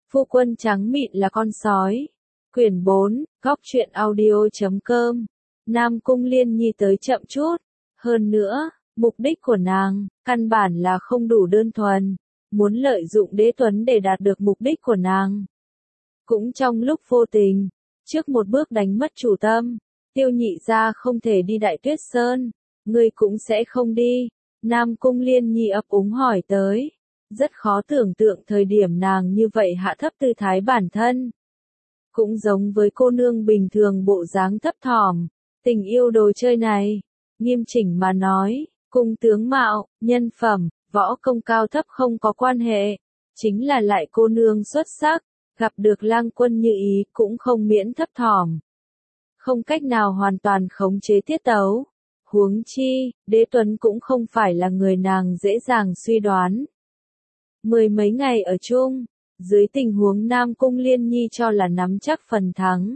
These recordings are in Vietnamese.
Phu quân trắng mịn là con sói. Quyển 4, Góc truyện audio.com. Nam Cung Liên Nhi tới chậm chút. Hơn nữa, mục đích của nàng, căn bản là không đủ đơn thuần. Muốn lợi dụng Đế Tuấn để đạt được mục đích của nàng. Cũng trong lúc vô tình, trước một bước đánh mất chủ tâm, Tiêu Nhị gia không thể đi Đại Tuyết Sơn. Ngươi cũng sẽ không đi. Nam Cung Liên Nhi ấp úng hỏi tới. Rất khó tưởng tượng thời điểm nàng như vậy hạ thấp tư thái bản thân. Cũng giống với cô nương bình thường bộ dáng thấp thỏm, tình yêu đồ chơi này, nghiêm chỉnh mà nói, cùng tướng mạo, nhân phẩm, võ công cao thấp không có quan hệ, chính là lại cô nương xuất sắc, gặp được Lang Quân như ý cũng không miễn thấp thỏm. Không cách nào hoàn toàn khống chế tiết tấu, huống chi, Đế Tuấn cũng không phải là người nàng dễ dàng suy đoán. Mười mấy ngày ở chung, dưới tình huống Nam Cung Liên Nhi cho là nắm chắc phần thắng.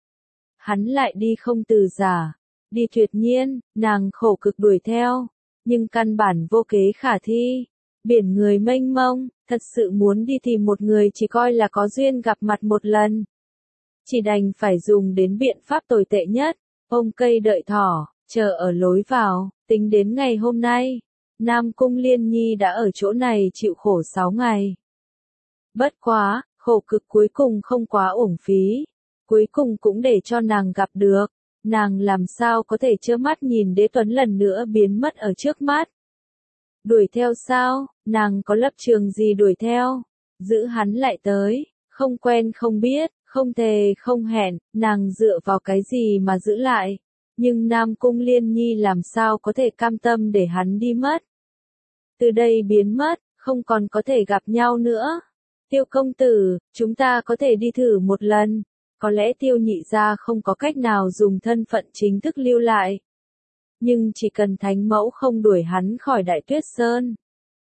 Hắn lại đi không từ giả, đi tuyệt nhiên, nàng khổ cực đuổi theo, nhưng căn bản vô kế khả thi. Biển người mênh mông, thật sự muốn đi tìm một người chỉ coi là có duyên gặp mặt một lần. Chỉ đành phải dùng đến biện pháp tồi tệ nhất, ôm cây đợi thỏ, chờ ở lối vào, tính đến ngày hôm nay. Nam Cung Liên Nhi đã ở chỗ này chịu khổ 6 ngày. Bất quá, khổ cực cuối cùng không quá uổng phí. Cuối cùng cũng để cho nàng gặp được. Nàng làm sao có thể trơ mắt nhìn Đế Tuấn lần nữa biến mất ở trước mắt. Đuổi theo sao, nàng có lập trường gì đuổi theo. Giữ hắn lại tới, không quen không biết, không thề không hẹn, nàng dựa vào cái gì mà giữ lại. Nhưng Nam Cung Liên Nhi làm sao có thể cam tâm để hắn đi mất. Từ đây biến mất, không còn có thể gặp nhau nữa. Tiêu công tử, chúng ta có thể đi thử một lần. Có lẽ Tiêu Nhị gia không có cách nào dùng thân phận chính thức lưu lại. Nhưng chỉ cần Thánh Mẫu không đuổi hắn khỏi Đại Tuyết Sơn.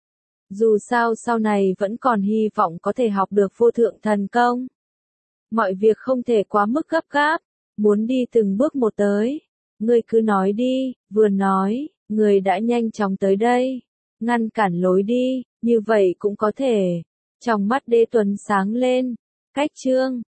Dù sao sau này vẫn còn hy vọng có thể học được vô thượng thần công. Mọi việc không thể quá mức gấp gáp, muốn đi từng bước một tới. Ngươi cứ nói đi, vừa nói, người đã nhanh chóng tới đây. Ngăn cản lối đi, như vậy cũng có thể. Trong mắt Đế Tuấn sáng lên. Cách chương